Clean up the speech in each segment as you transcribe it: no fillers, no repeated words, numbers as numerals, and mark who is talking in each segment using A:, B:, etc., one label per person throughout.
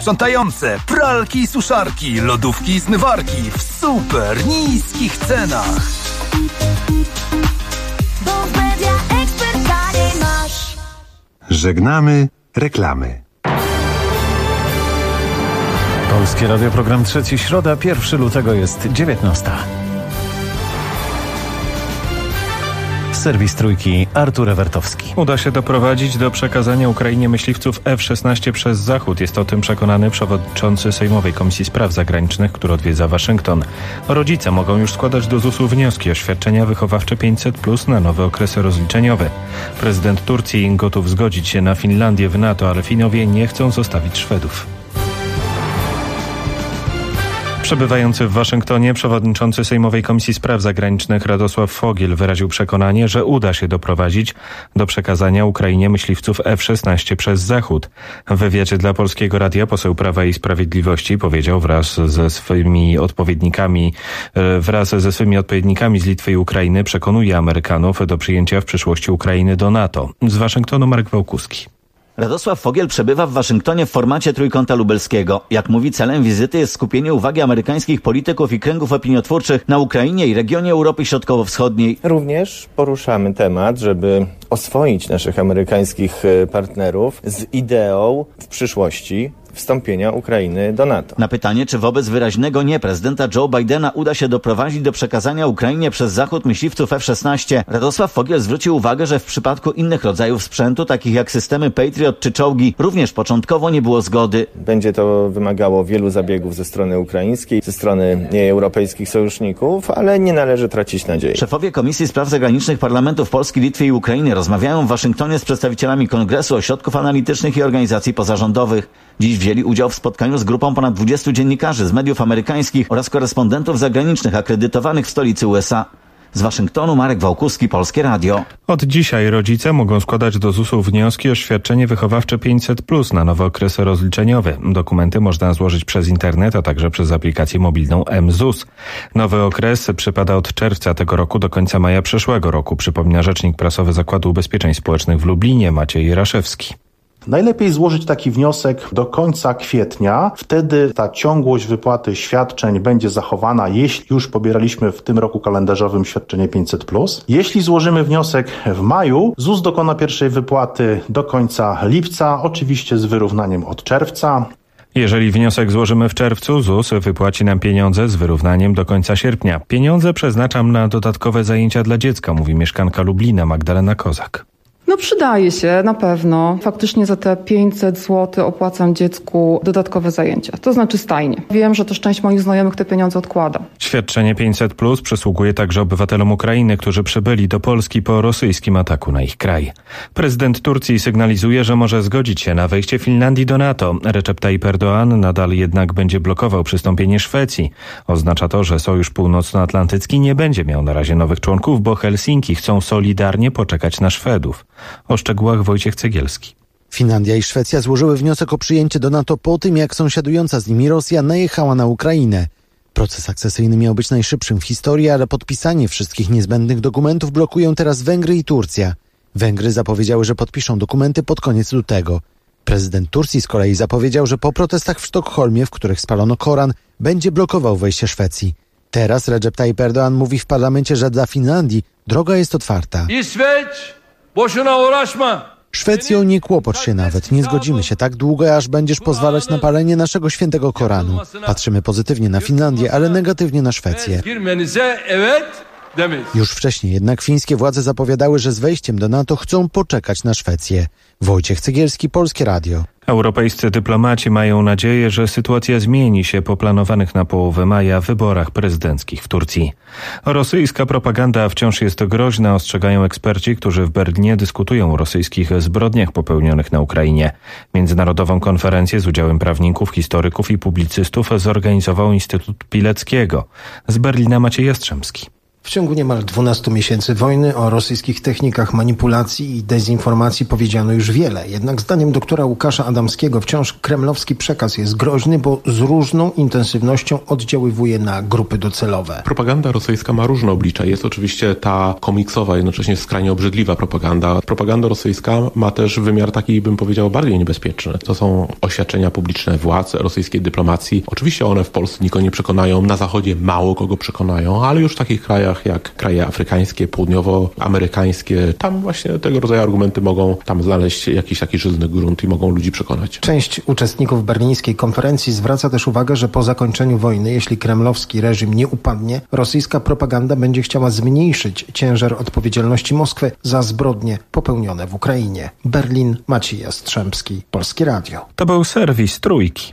A: sprzątające, pralki i suszarki, lodówki i zmywarki w super niskich cenach.
B: Bo w Media Expert taniej masz.
C: Żegnamy reklamy.
D: Polskie Radio, program Trzeci, środa, 1 lutego jest 19. Serwis Trójki, Artur Ewertowski.
E: Uda się doprowadzić do przekazania Ukrainie myśliwców F-16 przez Zachód. Jest o tym przekonany przewodniczący Sejmowej Komisji Spraw Zagranicznych, który odwiedza Waszyngton. Rodzice mogą już składać do ZUS-u wnioski o świadczenia wychowawcze 500+ na nowy okres rozliczeniowy. Prezydent Turcji gotów zgodzić się na Finlandię w NATO, ale Finowie nie chcą zostawić Szwedów. Przebywający w Waszyngtonie przewodniczący Sejmowej Komisji Spraw Zagranicznych Radosław Fogiel wyraził przekonanie, że uda się doprowadzić do przekazania Ukrainie myśliwców F-16 przez Zachód. W wywiadzie dla Polskiego Radia poseł Prawa i Sprawiedliwości powiedział wraz ze swymi odpowiednikami z Litwy i Ukrainy przekonuje Amerykanów do przyjęcia w przyszłości Ukrainy do NATO. Z Waszyngtonu Marek Wałkuski.
F: Radosław Fogiel przebywa w Waszyngtonie w formacie Trójkąta Lubelskiego. Jak mówi, celem wizyty jest skupienie uwagi amerykańskich polityków i kręgów opiniotwórczych na Ukrainie i regionie Europy Środkowo-Wschodniej.
G: Również poruszamy temat, żeby oswoić naszych amerykańskich partnerów z ideą w przyszłości wstąpienia Ukrainy do NATO.
F: Na pytanie, czy wobec wyraźnego nie prezydenta Joe Bidena uda się doprowadzić do przekazania Ukrainie przez Zachód myśliwców F-16, Radosław Fogiel zwrócił uwagę, że w przypadku innych rodzajów sprzętu, takich jak systemy Patriot czy czołgi, również początkowo nie było zgody.
G: Będzie to wymagało wielu zabiegów ze strony ukraińskiej, ze strony europejskich sojuszników, ale nie należy tracić nadziei.
F: Szefowie Komisji Spraw Zagranicznych parlamentów Polski, Litwy i Ukrainy rozmawiają w Waszyngtonie z przedstawicielami Kongresu, ośrodków analitycznych i organizacji pozarządowych. Dziś wzięli udział w spotkaniu z grupą ponad 20 dziennikarzy z mediów amerykańskich oraz korespondentów zagranicznych akredytowanych w stolicy USA. Z Waszyngtonu Marek Wałkuski, Polskie Radio.
E: Od dzisiaj rodzice mogą składać do ZUS-u wnioski o świadczenie wychowawcze 500+ na nowy okres rozliczeniowy. Dokumenty można złożyć przez internet, a także przez aplikację mobilną mZUS. Nowy okres przypada od czerwca tego roku do końca maja przyszłego roku, przypomina rzecznik prasowy Zakładu Ubezpieczeń Społecznych w Lublinie Maciej Raszewski.
H: Najlepiej złożyć taki wniosek do końca kwietnia. Wtedy ta ciągłość wypłaty świadczeń będzie zachowana, jeśli już pobieraliśmy w tym roku kalendarzowym świadczenie 500+. Jeśli złożymy wniosek w maju, ZUS dokona pierwszej wypłaty do końca lipca, oczywiście z wyrównaniem od czerwca.
E: Jeżeli wniosek złożymy w czerwcu, ZUS wypłaci nam pieniądze z wyrównaniem do końca sierpnia. Pieniądze przeznaczam na dodatkowe zajęcia dla dziecka, mówi mieszkanka Lublina Magdalena Kozak.
I: No przydaje się, na pewno. Faktycznie za te 500 zł opłacam dziecku dodatkowe zajęcia, to znaczy stajnie. Wiem, że też część moich znajomych te pieniądze odkłada.
E: Świadczenie 500+ przysługuje także obywatelom Ukrainy, którzy przybyli do Polski po rosyjskim ataku na ich kraj. Prezydent Turcji sygnalizuje, że może zgodzić się na wejście Finlandii do NATO. Recep Tayyip Erdoğan nadal jednak będzie blokował przystąpienie Szwecji. Oznacza to, że Sojusz Północnoatlantycki nie będzie miał na razie nowych członków, bo Helsinki chcą solidarnie poczekać na Szwedów. O szczegółach Wojciech Cegielski.
J: Finlandia i Szwecja złożyły wniosek o przyjęcie do NATO po tym, jak sąsiadująca z nimi Rosja najechała na Ukrainę. Proces akcesyjny miał być najszybszym w historii, ale podpisanie wszystkich niezbędnych dokumentów blokują teraz Węgry i Turcja. Węgry zapowiedziały, że podpiszą dokumenty pod koniec lutego. Prezydent Turcji z kolei zapowiedział, że po protestach w Sztokholmie, w których spalono Koran, będzie blokował wejście Szwecji. Teraz Recep Tayyip Erdoğan mówi w parlamencie, że dla Finlandii droga jest otwarta. Szwecjo, nie kłopocz się nawet, nie zgodzimy się tak długo, aż będziesz pozwalać na palenie naszego świętego Koranu. Patrzymy pozytywnie na Finlandię, ale negatywnie na Szwecję. Już wcześniej jednak fińskie władze zapowiadały, że z wejściem do NATO chcą poczekać na Szwecję. Wojciech Cegielski, Polskie Radio.
E: Europejscy dyplomaci mają nadzieję, że sytuacja zmieni się po planowanych na połowę maja wyborach prezydenckich w Turcji. Rosyjska propaganda wciąż jest groźna, ostrzegają eksperci, którzy w Berlinie dyskutują o rosyjskich zbrodniach popełnionych na Ukrainie. Międzynarodową konferencję z udziałem prawników, historyków i publicystów zorganizował Instytut Pileckiego. Z Berlina Maciej Jastrzębski.
K: W ciągu niemal 12 miesięcy wojny o rosyjskich technikach manipulacji i dezinformacji powiedziano już wiele. Jednak zdaniem doktora Łukasza Adamskiego wciąż kremlowski przekaz jest groźny, bo z różną intensywnością oddziaływuje na grupy docelowe.
L: Propaganda rosyjska ma różne oblicza. Jest oczywiście ta komiksowa, jednocześnie skrajnie obrzydliwa propaganda. Propaganda rosyjska ma też wymiar taki, bym powiedział, bardziej niebezpieczny. To są oświadczenia publiczne władz rosyjskiej dyplomacji. Oczywiście one w Polsce nikogo nie przekonają, na Zachodzie mało kogo przekonają, ale już w takich krajach jak kraje afrykańskie, południowoamerykańskie, tam właśnie tego rodzaju argumenty mogą tam znaleźć jakiś taki żyzny grunt i mogą ludzi przekonać.
K: Część uczestników berlińskiej konferencji zwraca też uwagę, że po zakończeniu wojny, jeśli kremlowski reżim nie upadnie, rosyjska propaganda będzie chciała zmniejszyć ciężar odpowiedzialności Moskwy za zbrodnie popełnione w Ukrainie. Berlin, Maciej Jastrzębski, Polskie Radio.
E: To był serwis Trójki.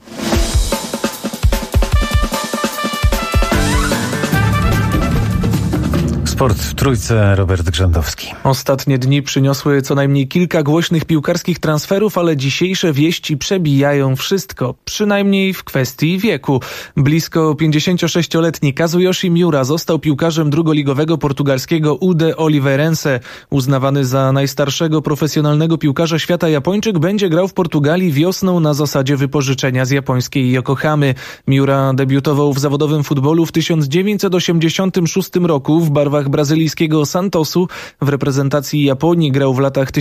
D: Sport w Trójce, Robert Grzędowski.
M: Ostatnie dni przyniosły co najmniej kilka głośnych piłkarskich transferów, ale dzisiejsze wieści przebijają wszystko, przynajmniej w kwestii wieku. Blisko 56-letni Kazuyoshi Miura został piłkarzem drugoligowego portugalskiego UD Oliveirense. Uznawany za najstarszego profesjonalnego piłkarza świata Japończyk będzie grał w Portugalii wiosną na zasadzie wypożyczenia z japońskiej Yokohamy. Miura debiutował w zawodowym futbolu w 1986 roku w barwach brazylijskiego Santosu. W reprezentacji Japonii grał w latach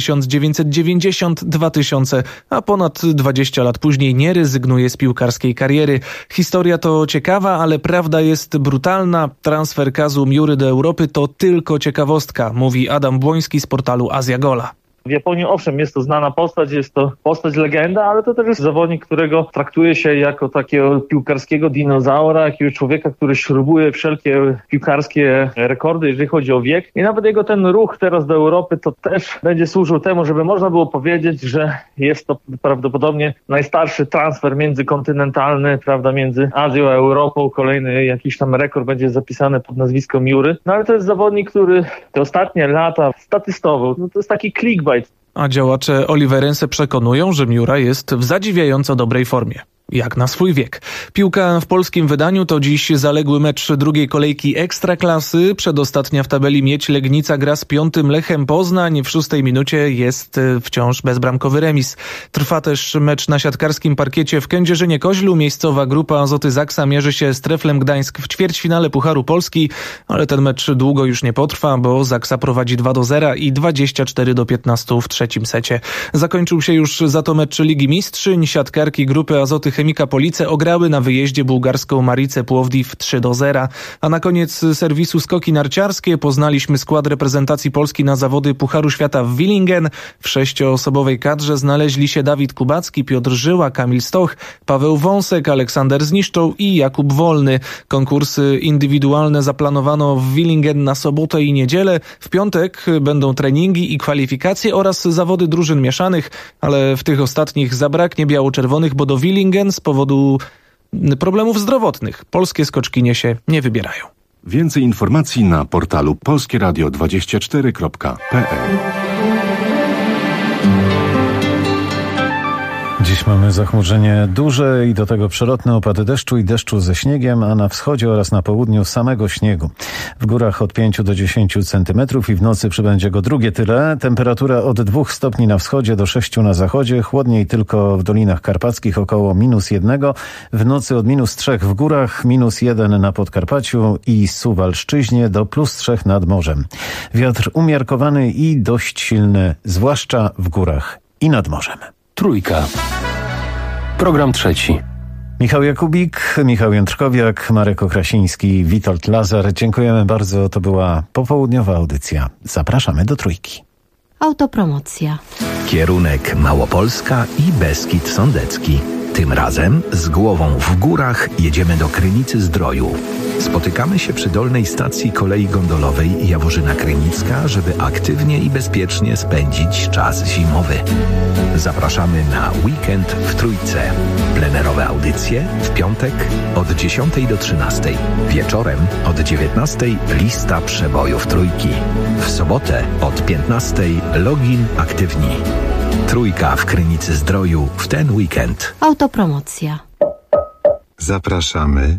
M: 1990-2000, a ponad 20 lat później nie rezygnuje z piłkarskiej kariery. Historia to ciekawa, ale prawda jest brutalna. Transfer Kazu Miury do Europy to tylko ciekawostka, mówi Adam Błoński z portalu Azja Gola.
N: W Japonii owszem jest to znana postać, jest to postać legenda, ale to też jest zawodnik, którego traktuje się jako takiego piłkarskiego dinozaura, jakiegoś człowieka, który śrubuje wszelkie piłkarskie rekordy, jeżeli chodzi o wiek. I nawet jego ten ruch teraz do Europy to też będzie służył temu, żeby można było powiedzieć, że jest to prawdopodobnie najstarszy transfer międzykontynentalny, prawda, między Azją a Europą. Kolejny jakiś tam rekord będzie zapisany pod nazwisko Miury. No ale to jest zawodnik, który te ostatnie lata statystował. No to jest taki clickbait.
M: A działacze Oliveirense przekonują, że Miura jest w zadziwiająco dobrej formie. Jak na swój wiek. Piłka w polskim wydaniu to dziś zaległy mecz drugiej kolejki Ekstraklasy. Przedostatnia w tabeli Miedź Legnica gra z 5. Lechem Poznań. W 6. minucie jest wciąż bezbramkowy remis. Trwa też mecz na siatkarskim parkiecie w Kędzierzynie-Koźlu. Miejscowa grupa Azoty Zaksa mierzy się z Treflem Gdańsk w ćwierćfinale Pucharu Polski, ale ten mecz długo już nie potrwa, bo Zaksa prowadzi 2-0 i 24-15 w trzecim secie. Zakończył się już za to mecz Ligi Mistrzyń. Siatkarki grupy Azoty Chemika Police ograły na wyjeździe bułgarską Maricę Płowdiw 3-0. A na koniec serwisu Skoki Narciarskie poznaliśmy skład reprezentacji Polski na zawody Pucharu Świata w Willingen. W 6-osobowej kadrze znaleźli się Dawid Kubacki, Piotr Żyła, Kamil Stoch, Paweł Wąsek, Aleksander Zniszczoł i Jakub Wolny. Konkursy indywidualne zaplanowano w Willingen na sobotę i niedzielę. W piątek będą treningi i kwalifikacje oraz zawody drużyn mieszanych, ale w tych ostatnich zabraknie biało-czerwonych, bo do Willingen z powodu problemów zdrowotnych polskie skoczkinie się nie wybierają.
C: Więcej informacji na portalu polskieradio24.pl.
D: Dziś mamy zachmurzenie duże i do tego przelotne opady deszczu i deszczu ze śniegiem, a na wschodzie oraz na południu samego śniegu. W górach od 5 do 10 centymetrów i w nocy przybędzie go drugie tyle. Temperatura od 2 stopni na wschodzie do 6 na zachodzie. Chłodniej tylko w Dolinach Karpackich około -1. W nocy od -3 w górach, -1 na Podkarpaciu i Suwalszczyźnie do +3 nad morzem. Wiatr umiarkowany i dość silny, zwłaszcza w górach i nad morzem.
A: Trójka. Program trzeci.
D: Michał Jakubik, Michał Jędrkowiak, Marek Okrasiński, Witold Lazar. Dziękujemy bardzo. To była popołudniowa audycja. Zapraszamy do Trójki.
O: Autopromocja.
P: Kierunek Małopolska i Beskid Sądecki. Tym razem z głową w górach jedziemy do Krynicy-Zdroju. Spotykamy się przy dolnej stacji kolei gondolowej Jaworzyna Krynicka, żeby aktywnie i bezpiecznie spędzić czas zimowy. Zapraszamy na weekend w Trójce. Plenerowe audycje w piątek od 10 do 13. Wieczorem od 19 lista przebojów Trójki. W sobotę od 15 login aktywni. Trójka w Krynicy-Zdroju w ten weekend.
O: Autopromocja.
C: Zapraszamy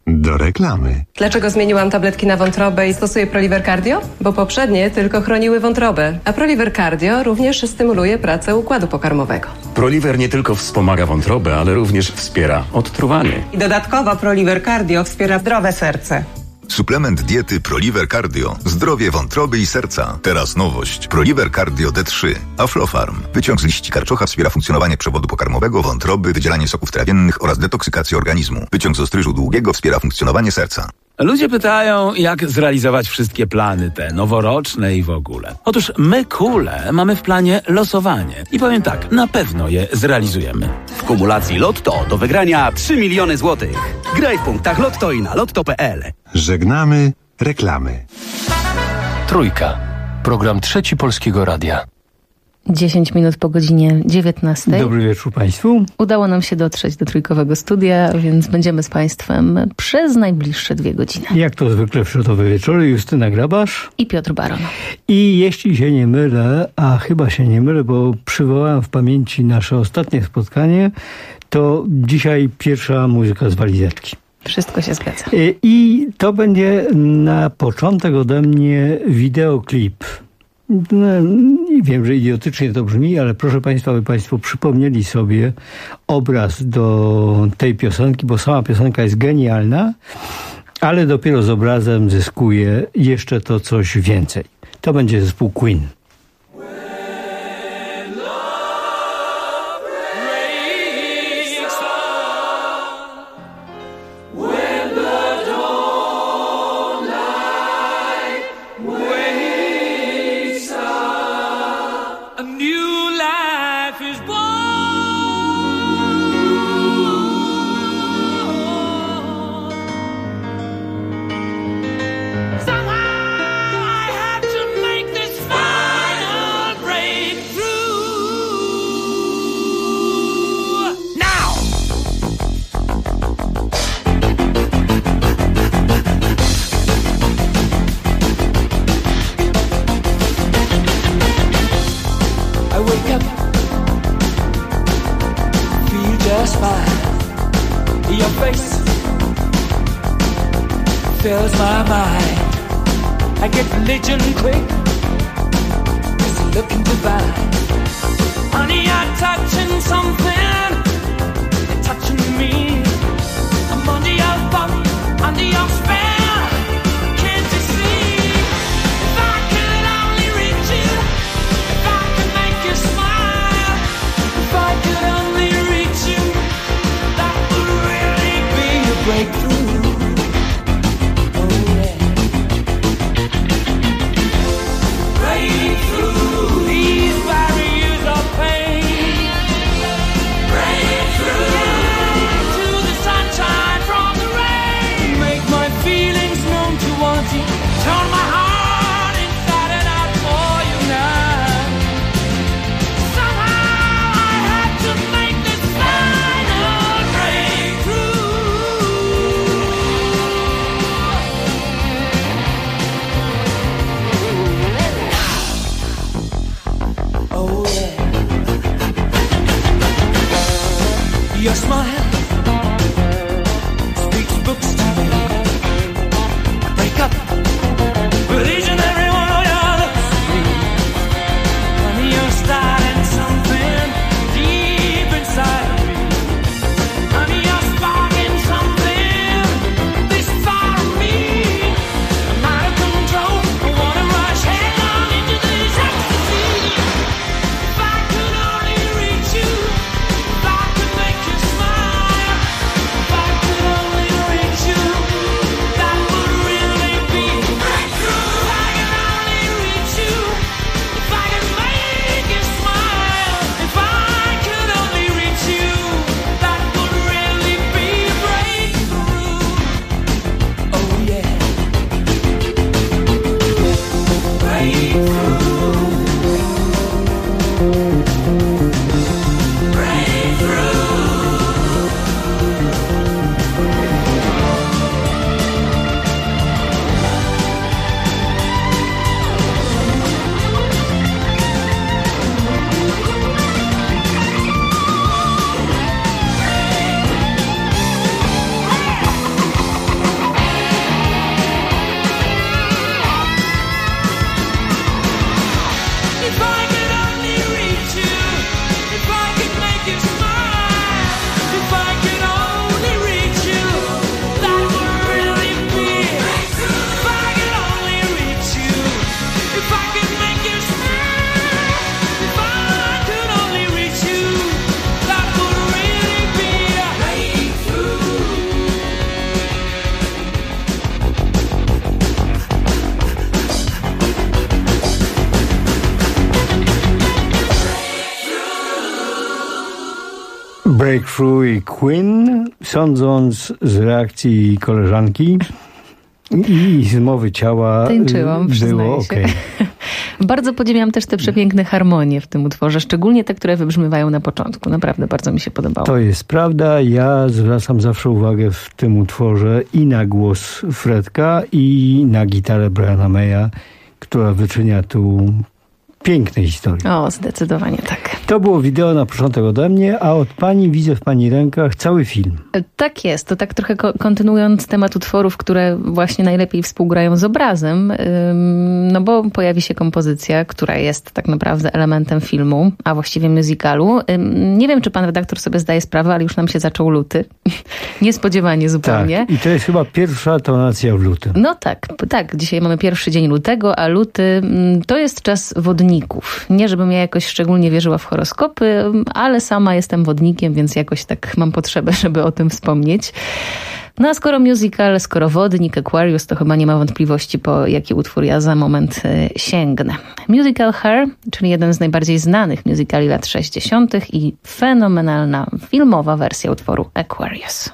C: Do reklamy.
Q: Dlaczego zmieniłam tabletki na wątrobę i stosuję Proliver Cardio? Bo poprzednie tylko chroniły wątrobę, a Proliver Cardio również stymuluje pracę układu pokarmowego.
R: Proliver nie tylko wspomaga wątrobę, ale również wspiera odtruwanie.
S: I dodatkowo Proliver Cardio wspiera zdrowe serce.
T: Suplement diety Proliver Cardio. Zdrowie wątroby i serca. Teraz nowość. Proliver Cardio D3. Aflofarm. Wyciąg z liści karczocha wspiera funkcjonowanie przewodu pokarmowego, wątroby, wydzielanie soków trawiennych oraz detoksykację organizmu. Wyciąg z ostryżu długiego wspiera funkcjonowanie serca.
U: Ludzie pytają, jak zrealizować wszystkie plany, te noworoczne i w ogóle. Otóż my, Kule, mamy w planie losowanie. I powiem tak, na pewno je zrealizujemy.
V: W kumulacji Lotto do wygrania 3 miliony złotych. Graj w punktach Lotto i na lotto.pl.
C: Żegnamy reklamy.
W: Trójka. Program Trzeci Polskiego Radia.
X: 10 minut po godzinie 19.
Y: Dobry wieczór Państwu.
X: Udało nam się dotrzeć do trójkowego studia, więc będziemy z Państwem przez najbliższe 2 godziny.
Y: Jak to zwykle w środowe wieczory, Justyna Grabasz
X: i Piotr Baron.
Y: I jeśli się nie mylę, a chyba się nie mylę, bo przywołałem w pamięci nasze ostatnie spotkanie, to dzisiaj pierwsza muzyka z walizeczki.
X: Wszystko się zgadza.
Y: I to będzie na początek ode mnie wideoklip. No, wiem, że idiotycznie to brzmi, ale proszę Państwa, aby Państwo przypomnieli sobie obraz do tej piosenki, bo sama piosenka jest genialna, ale dopiero z obrazem zyskuje jeszcze to coś więcej. To będzie zespół Queen. Breakthrough i Queen, sądząc z reakcji koleżanki i z mowy ciała,
X: tańczyłam,
Y: było okej.
X: Bardzo podziwiam też te przepiękne harmonie w tym utworze, szczególnie te, które wybrzmiewają na początku. Naprawdę bardzo mi się podobało.
Y: To jest prawda. Ja zwracam zawsze uwagę w tym utworze i na głos Fredka, i na gitarę Briana Maya, która wyczynia tu piękne historie.
X: O, zdecydowanie tak.
Y: To było wideo na początek ode mnie, a od pani widzę w pani rękach cały film.
X: Tak jest. To tak trochę kontynuując temat utworów, które właśnie najlepiej współgrają z obrazem, no bo pojawi się kompozycja, która jest tak naprawdę elementem filmu, a właściwie musicalu. Nie wiem, czy pan redaktor sobie zdaje sprawę, ale już nam się zaczął luty. Niespodziewanie zupełnie.
Y: Tak, i to jest chyba pierwsza tonacja w lutym.
X: No tak. Dzisiaj mamy pierwszy dzień lutego, a luty to jest czas wodników. Nie, żebym ja jakoś szczególnie wierzyła w horoskopy, ale sama jestem wodnikiem, więc jakoś tak mam potrzebę, żeby o tym wspomnieć. No a skoro musical, skoro wodnik, Aquarius, to chyba nie ma wątpliwości, po jaki utwór ja za moment sięgnę. Musical Her, czyli jeden z najbardziej znanych musicali lat 60. i fenomenalna filmowa wersja utworu Aquarius.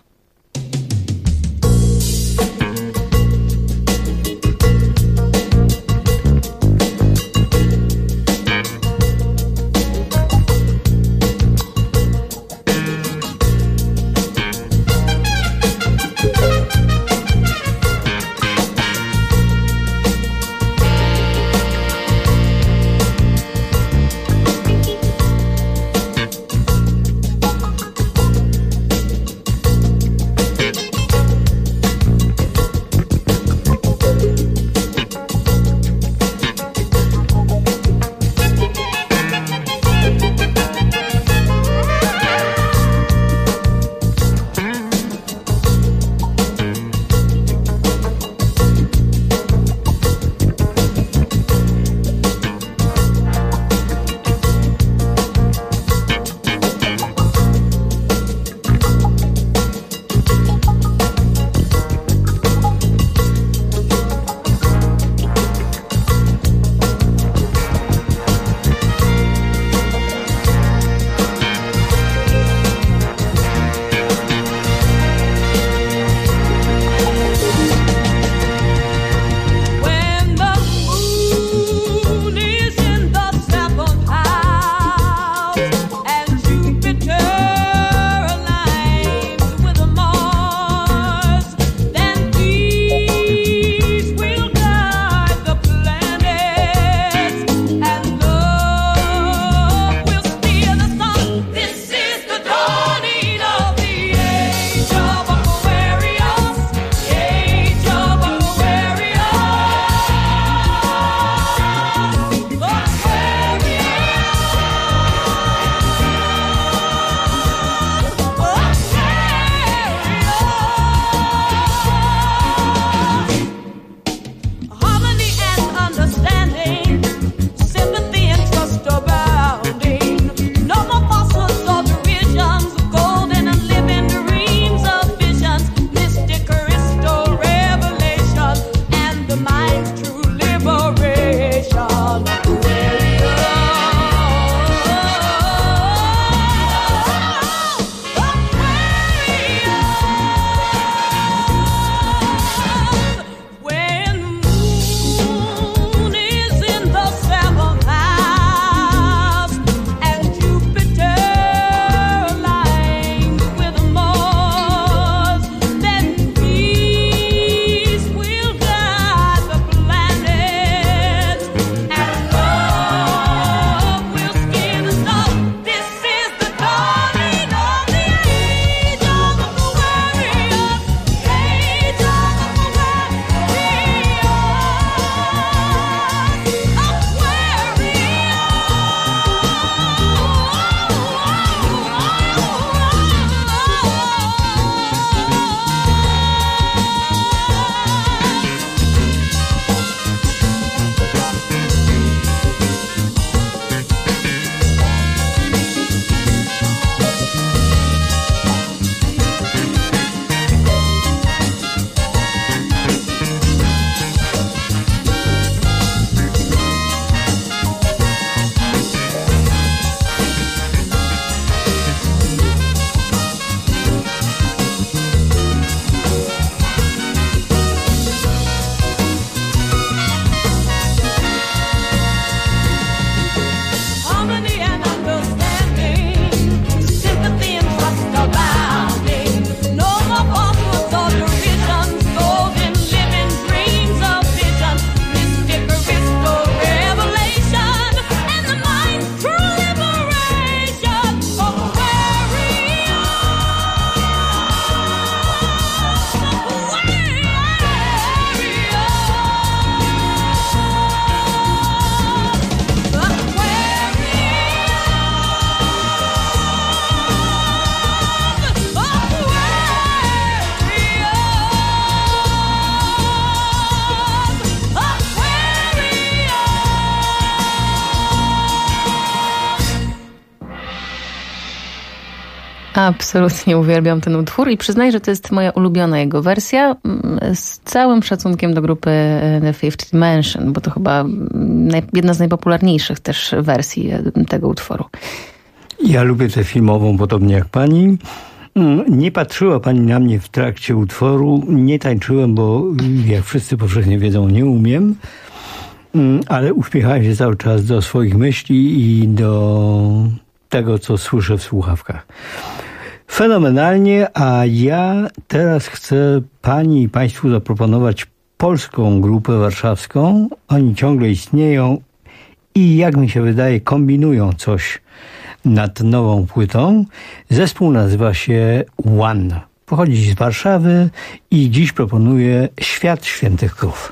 X: Absolutnie uwielbiam ten utwór i przyznaję, że to jest moja ulubiona jego wersja, z całym szacunkiem do grupy The Fifth Dimension, bo to chyba jedna z najpopularniejszych też wersji tego utworu.
Y: Ja lubię tę filmową, podobnie jak pani. Nie patrzyła pani na mnie w trakcie utworu, nie tańczyłem, bo jak wszyscy powszechnie wiedzą, nie umiem, ale uśmiechałem się cały czas do swoich myśli i do tego, co słyszę w słuchawkach. Fenomenalnie, a ja teraz chcę pani i państwu zaproponować polską grupę warszawską. Oni ciągle istnieją i jak mi się wydaje, kombinują coś nad nową płytą. Zespół nazywa się One. Pochodzi z Warszawy i dziś proponuję Świat Świętych Krów.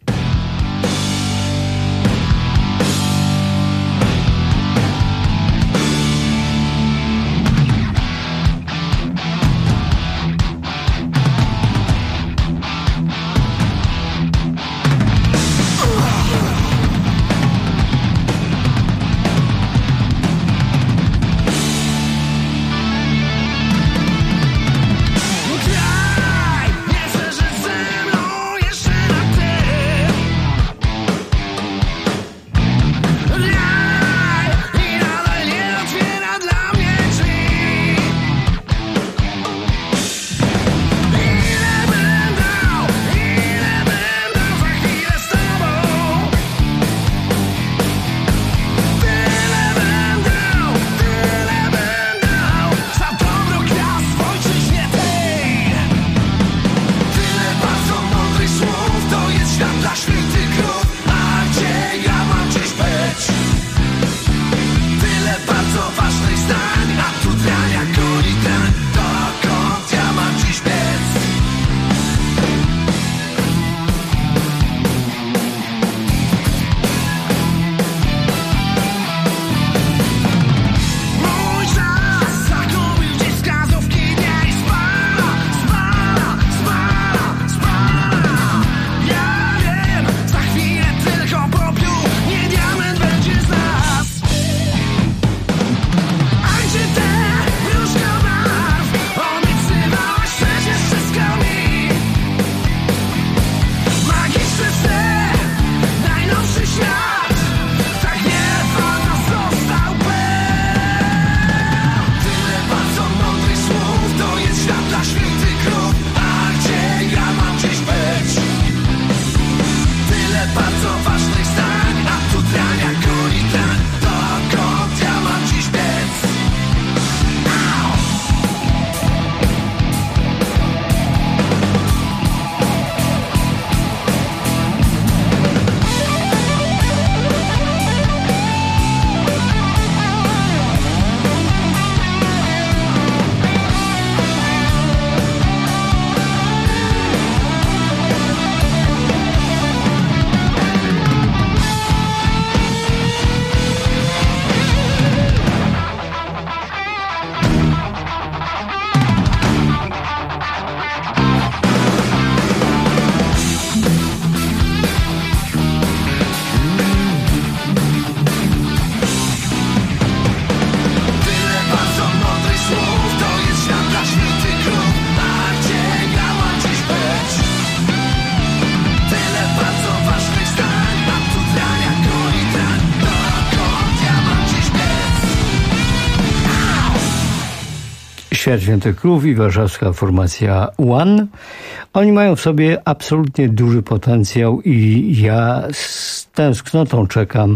Y: Świat Świętych Krów i warszawska formacja One. Oni mają w sobie absolutnie duży potencjał i ja z tęsknotą czekam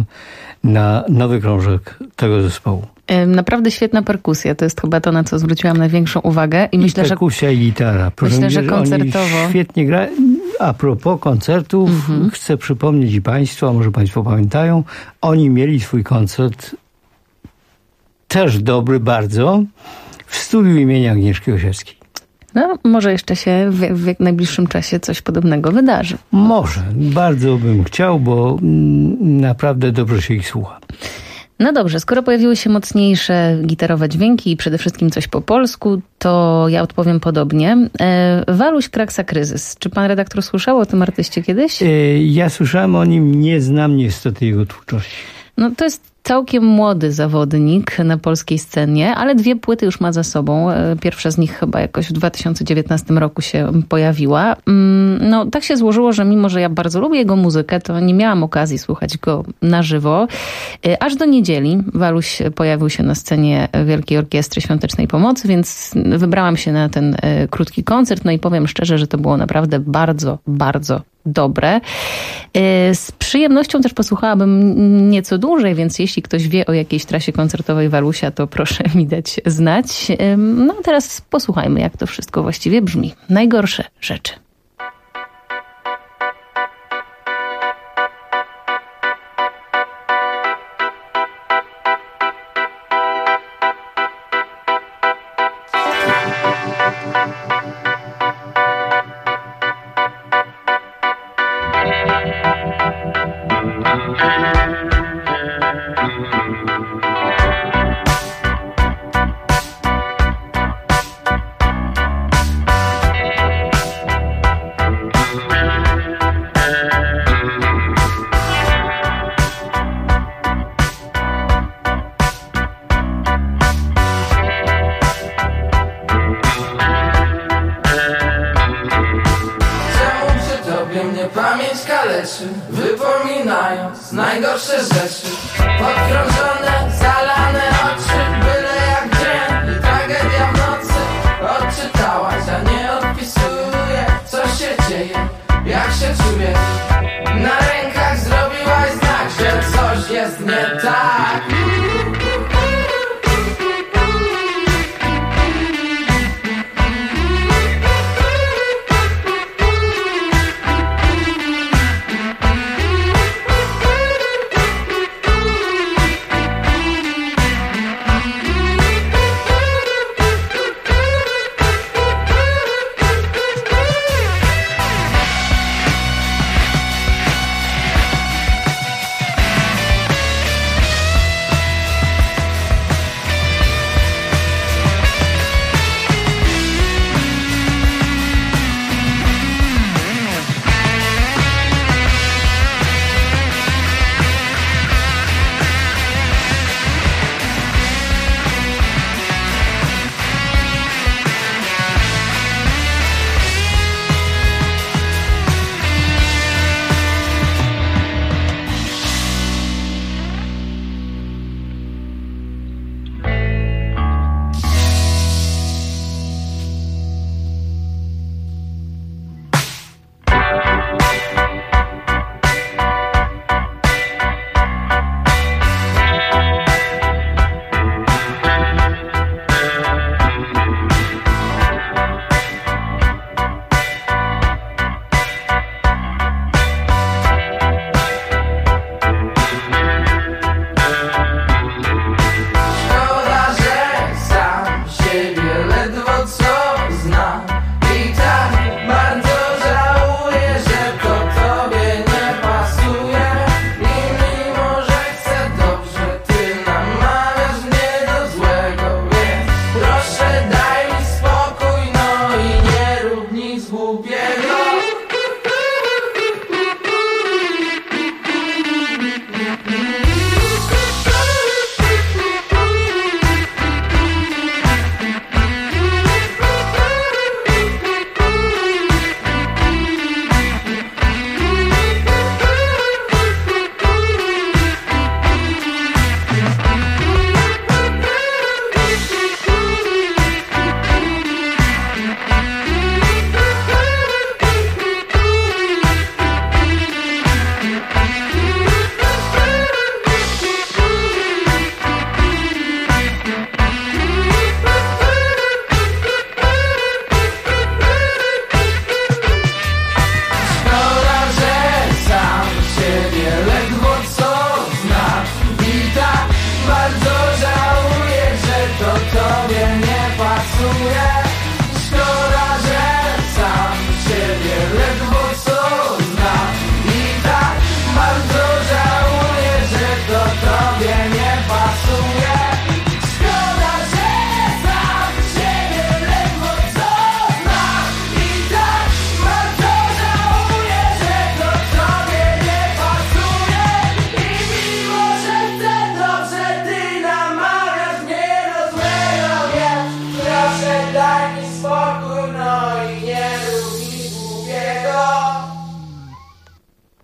Y: na nowy krążek tego zespołu.
X: Naprawdę świetna perkusja. To jest chyba to, na co zwróciłam największą uwagę. I myślę,
Y: perkusja i gitara.
X: Myślę, że koncertowo.
Y: Oni świetnie gra. A propos koncertów, chcę przypomnieć i państwu, a może państwo pamiętają, oni mieli swój koncert też dobry bardzo w studiu imienia Agnieszki Osiewskiej.
X: No, może jeszcze się w najbliższym czasie coś podobnego wydarzy.
Y: Może. Bardzo bym chciał, bo naprawdę dobrze się ich słucha.
X: No dobrze, skoro pojawiły się mocniejsze gitarowe dźwięki i przede wszystkim coś po polsku, to ja odpowiem podobnie. Waluś Kraksa Kryzys. Czy pan redaktor słyszał o tym artyście kiedyś?
Y: Ja słyszałem o nim, nie znam niestety jego twórczości.
X: No to jest całkiem młody zawodnik na polskiej scenie, ale 2 płyty już ma za sobą. Pierwsza z nich chyba jakoś w 2019 roku się pojawiła. No tak się złożyło, że mimo, że ja bardzo lubię jego muzykę, to nie miałam okazji słuchać go na żywo. Aż do niedzieli Waluś pojawił się na scenie Wielkiej Orkiestry Świątecznej Pomocy, więc wybrałam się na ten krótki koncert. No i powiem szczerze, że to było naprawdę bardzo, bardzo dobre. Z przyjemnością też posłuchałabym nieco dłużej, więc jeśli ktoś wie o jakiejś trasie koncertowej Walusia, to proszę mi dać znać. No a teraz posłuchajmy, jak to wszystko właściwie brzmi. Najgorsze rzeczy.
B: Wypominając najgorsze rzeczy, podkrążone, zalane oczy, byle jak dzień i tragedia w nocy. Odczytałaś, a nie odpisuję, co się dzieje, jak się czuję. Na rękach zrobiłaś znak, że coś jest nie tak.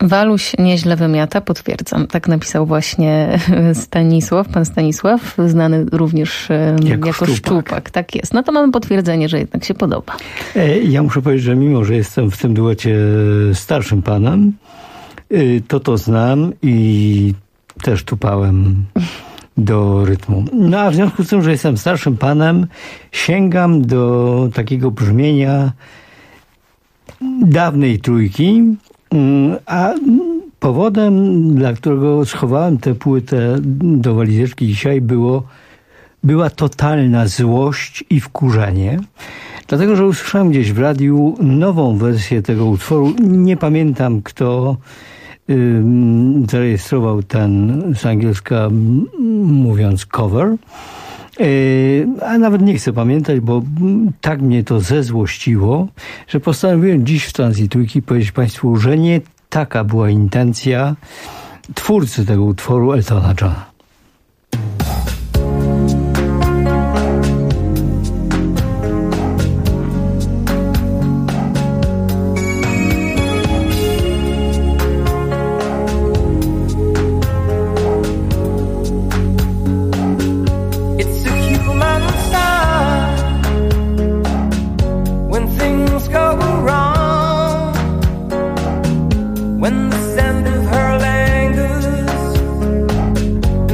X: Waluś nieźle wymiata, potwierdzam. Tak napisał właśnie pan Stanisław, znany również jako Szczupak. Tak jest. No to mamy potwierdzenie, że jednak się podoba.
Y: Ja muszę powiedzieć, że mimo, że jestem w tym duecie starszym panem, to znam i też tupałem do rytmu. No a w związku z tym, że jestem starszym panem, sięgam do takiego brzmienia dawnej trójki, a powodem, dla którego schowałem tę płytę do walizeczki dzisiaj, była totalna złość i wkurzenie. Dlatego, że usłyszałem gdzieś w radiu nową wersję tego utworu. Nie pamiętam, kto zarejestrował ten, z angielska mówiąc, cover. A nawet nie chcę pamiętać, bo tak mnie to zezłościło, że postanowiłem dziś w Stacji Trójki powiedzieć Państwu, że nie taka była intencja twórcy tego utworu, Eltona Johna.
B: When the scent of her lingers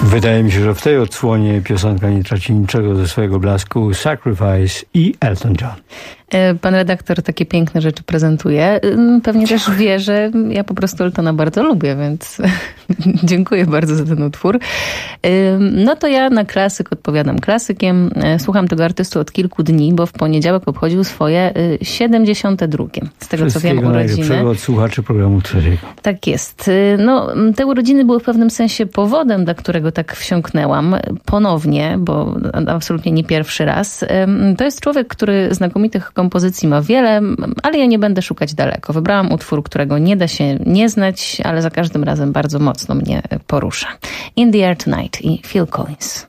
Y: Wydaje mi się, że w tej odsłonie piosenka nie traci niczego ze swojego blasku. Sacrifice i Elton John.
X: Pan redaktor takie piękne rzeczy prezentuje. Pewnie też wie, że ja po prostu Eltona bardzo lubię, więc dziękuję bardzo za ten utwór. No to ja na klasyk odpowiadam klasykiem. Słucham tego artysty od kilku dni, bo w poniedziałek obchodził swoje 72. Z tego co wiem, urodziny.
Y: Od słuchaczy programu Trzeciego.
X: Tak jest. No, te urodziny były w pewnym sensie powodem, dla którego tak wsiąknęłam ponownie, bo absolutnie nie pierwszy raz. To jest człowiek, który znakomitych kompozycji ma wiele, ale ja nie będę szukać daleko. Wybrałam utwór, którego nie da się nie znać, ale za każdym razem bardzo mocno mnie porusza. In the Air Tonight i Phil Collins.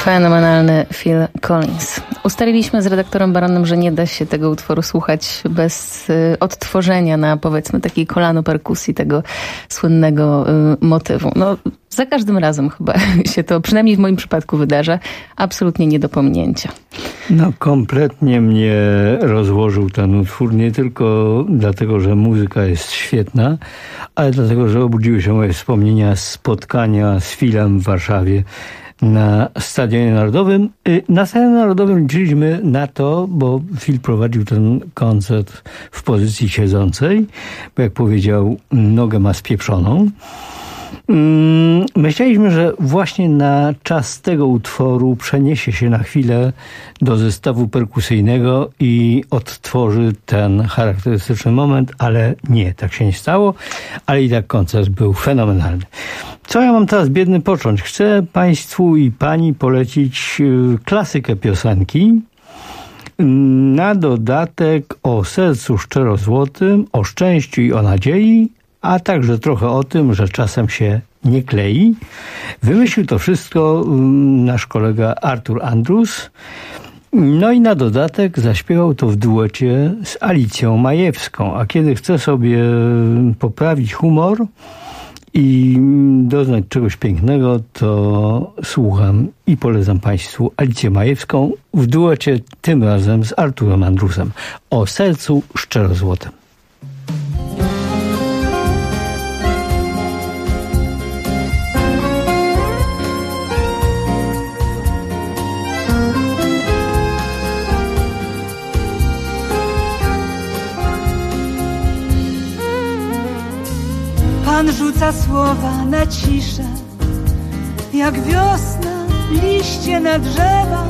X: Fenomenalny Phil Collins. Ustaliliśmy z redaktorem Baronem, że nie da się tego utworu słuchać bez odtworzenia na, powiedzmy, takiej kolano perkusji tego słynnego motywu. No, za każdym razem chyba się to, przynajmniej w moim przypadku, wydarza. Absolutnie nie do pominięcia.
Y: No, kompletnie mnie rozłożył ten utwór, nie tylko dlatego, że muzyka jest świetna, ale dlatego, że obudziły się moje wspomnienia z spotkania z Philem w Warszawie na Stadionie Narodowym. Na Stadionie Narodowym liczyliśmy na to, bo Phil prowadził ten koncert w pozycji siedzącej, bo jak powiedział, nogę ma spieprzoną. Myśleliśmy, że właśnie na czas tego utworu przeniesie się na chwilę do zestawu perkusyjnego i odtworzy ten charakterystyczny moment, ale nie, tak się nie stało, ale i tak koncert był fenomenalny. Co ja mam teraz, biedny, począć? Chcę Państwu i Pani polecić klasykę piosenki, na dodatek o sercu szczerozłotym, o szczęściu i o nadziei, a także trochę o tym, że czasem się nie klei. Wymyślił to wszystko nasz kolega Artur Andrus. No i na dodatek zaśpiewał to w duecie z Alicją Majewską. A kiedy chcę sobie poprawić humor i doznać czegoś pięknego, to słucham i polecam Państwu Alicję Majewską w duecie tym razem z Arturem Andrusem o sercu szczerozłotym.
F: Pan rzuca słowa na ciszę, jak wiosna liście na drzewa.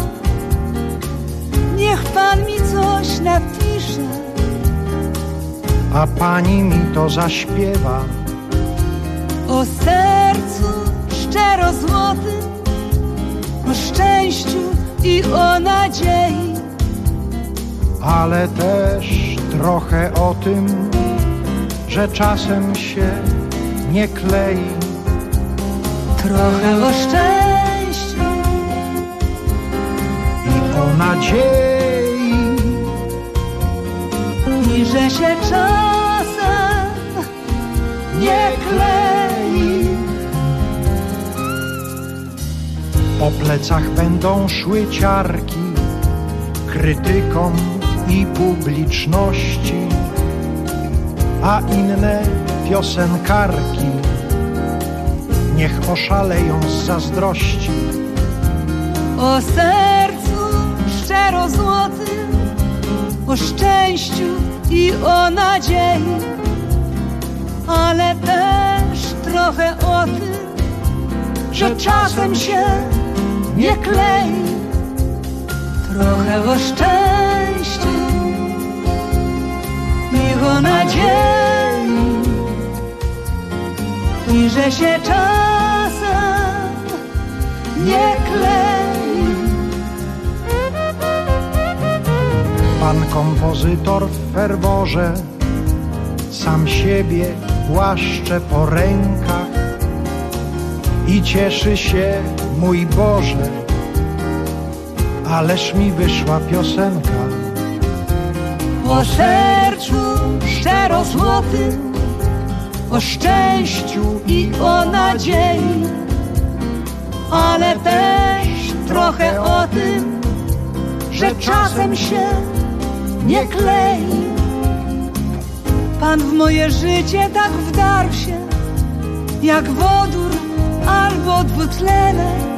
F: Niech Pan mi coś napisze,
G: a Pani mi to zaśpiewa.
F: O sercu szczerozłotym, o szczęściu i o nadziei,
G: ale też trochę o tym, że czasem się nie klei.
F: Trochę o szczęściu
G: i o nadziei,
F: i że się czasem nie klei.
G: Po plecach będą szły ciarki krytykom i publiczności, a inne piosenkarki niech oszaleją z zazdrości.
F: O sercu szczerozłotym, o szczęściu i o nadziei, ale też trochę o tym, że czasem się nie klei. Trochę o szczęściu i o nadziei, i że się czasem nie klei.
G: Pan kompozytor w ferworze sam siebie głaszcze po rękach i cieszy się, mój Boże, ależ mi wyszła piosenka.
F: O sercu szczerozłotym, o szczęściu i o nadziei, ale też trochę o tym, że czasem się nie klei. Pan w moje życie tak wdarł się, jak wodór albo dwutlenek.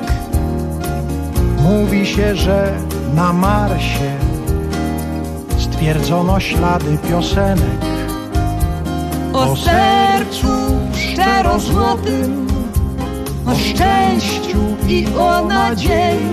G: Mówi się, że na Marsie stwierdzono ślady piosenek.
F: O sercu szczerozłotym, o szczęściu i o nadziei,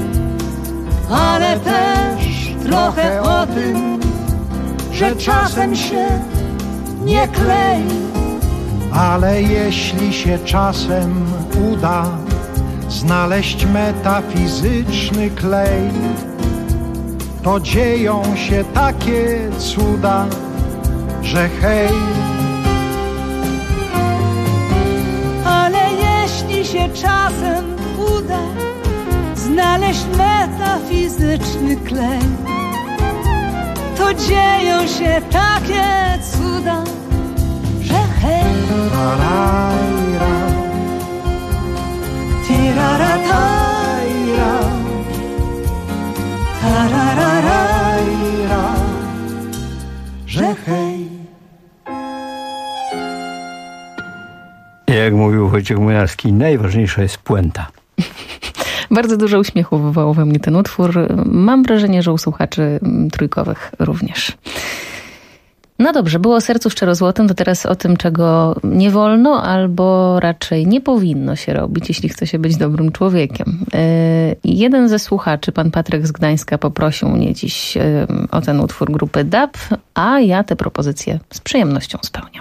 F: ale też trochę o tym, że czasem się nie klei.
G: Ale jeśli się czasem uda znaleźć metafizyczny klej, to dzieją się takie cuda, że hej.
F: Ale jeśli się czasem uda znaleźć nieść metafizyczny klej. To dzieją się takie cuda, że hej, tiraratajra, tarararajra, że hej.
Y: Jak mówił Wojciech Młynarski, najważniejsza jest puenta.
X: Bardzo dużo uśmiechu wywołał we mnie ten utwór. Mam wrażenie, że u słuchaczy trójkowych również. No dobrze, było o sercu szczerozłotym, to teraz o tym, czego nie wolno albo raczej nie powinno się robić, jeśli chce się być dobrym człowiekiem. Jeden ze słuchaczy, pan Patryk z Gdańska, poprosił mnie dziś o ten utwór grupy DAB, a ja tę propozycję z przyjemnością spełniam.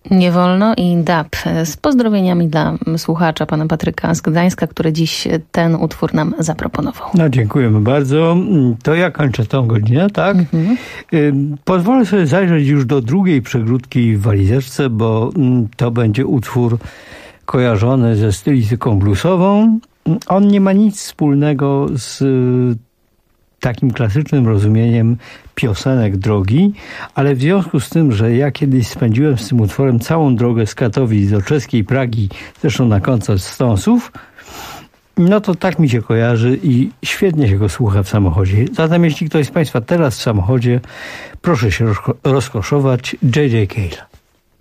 X: Nie wolno i DAB. Z pozdrowieniami dla słuchacza, pana Patryka z Gdańska, który dziś ten utwór nam zaproponował.
Y: No, dziękujemy bardzo. To ja kończę tą godzinę, tak? Pozwolę sobie zajrzeć już do drugiej przegródki w walizeczce, bo to będzie utwór kojarzony ze stylistyką bluesową. On nie ma nic wspólnego z takim klasycznym rozumieniem piosenek drogi, ale w związku z tym, że ja kiedyś spędziłem z tym utworem całą drogę z Katowic do czeskiej Pragi, zresztą na koncert Stonesów, no to tak mi się kojarzy i świetnie się go słucha w samochodzie. Zatem jeśli ktoś z Państwa teraz w samochodzie, proszę się rozkoszować. J.J. Cale.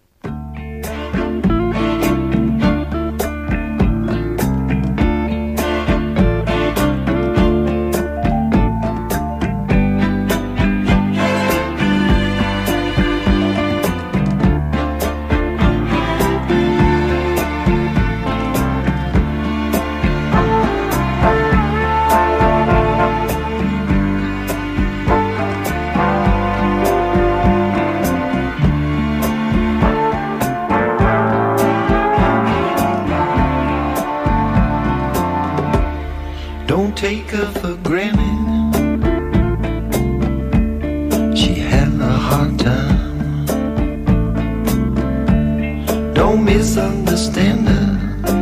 H: Take her for granted. She had a hard time. Don't misunderstand her.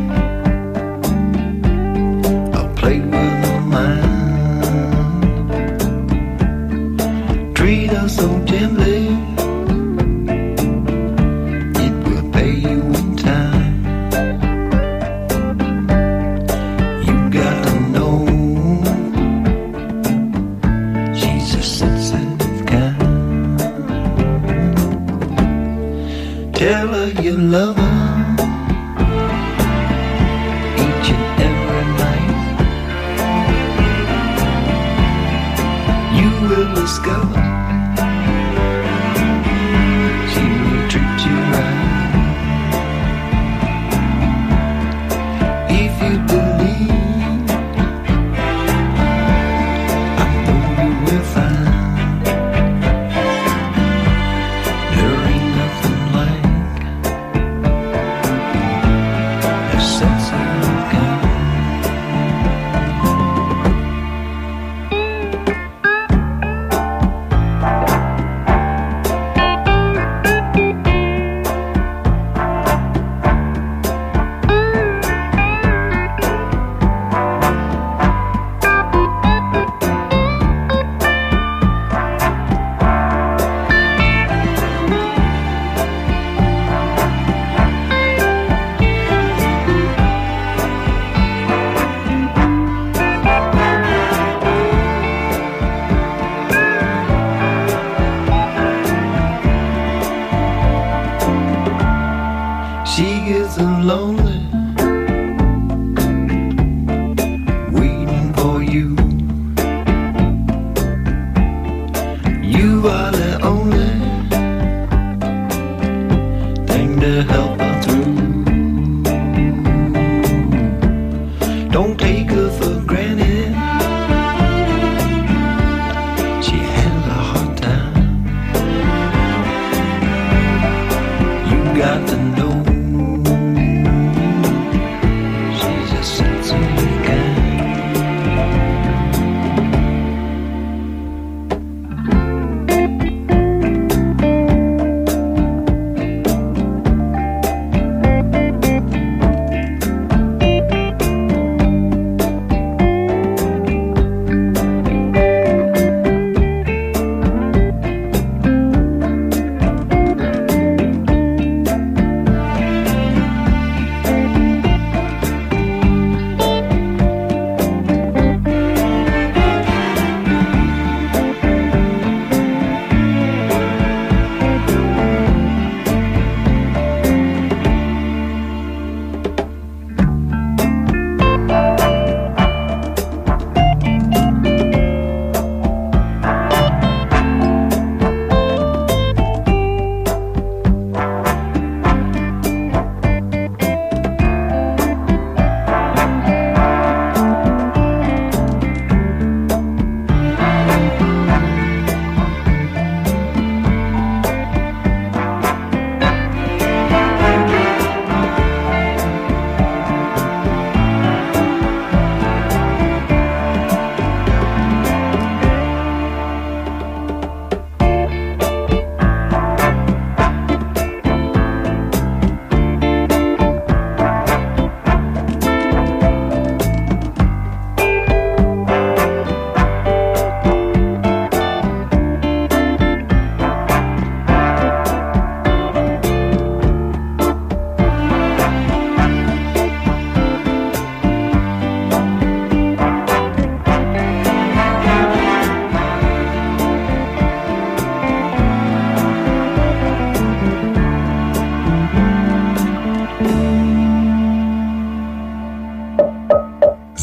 H: I played with her mind. Treat her so gently. It will pay you in time. You got to know. Tell her you love her each and every night. You will discover she will treat you right. If you believe, I know you will find. She gets lonely, waiting for you. You are the only thing to help her through. Don't take her for granted. She had a hard time. You got to know.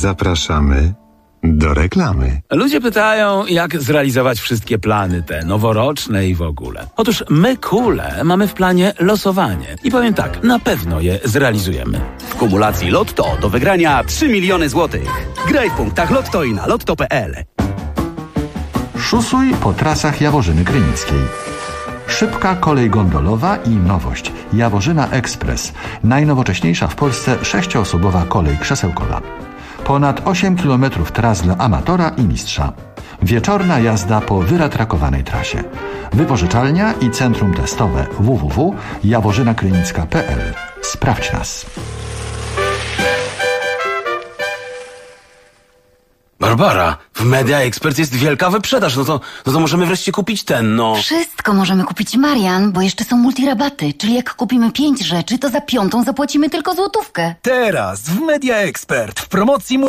C: Zapraszamy do reklamy.
U: Ludzie pytają, jak zrealizować wszystkie plany te noworoczne i w ogóle. Otóż my, Kule, mamy w planie losowanie. I powiem tak, na pewno je zrealizujemy.
V: W kumulacji Lotto do wygrania 3 miliony złotych. Graj w punktach Lotto i na lotto.pl.
E: Szusuj po trasach Jaworzyny Krynickiej. Szybka kolej gondolowa i nowość. Jaworzyna Express. Najnowocześniejsza w Polsce 6-osobowa kolej krzesełkowa. Ponad 8 km tras dla amatora i mistrza. Wieczorna jazda po wyratrakowanej trasie. Wypożyczalnia i centrum testowe www.jaworzynakrynicka.pl. Sprawdź nas.
I: Barbara, w Media Expert jest wielka wyprzedaż, no to możemy wreszcie kupić ten, no.
J: Wszystko możemy kupić, Marian, bo jeszcze są multirabaty, czyli jak kupimy 5 rzeczy, to za 5 zapłacimy tylko złotówkę.
A: Teraz w Media Expert w promocji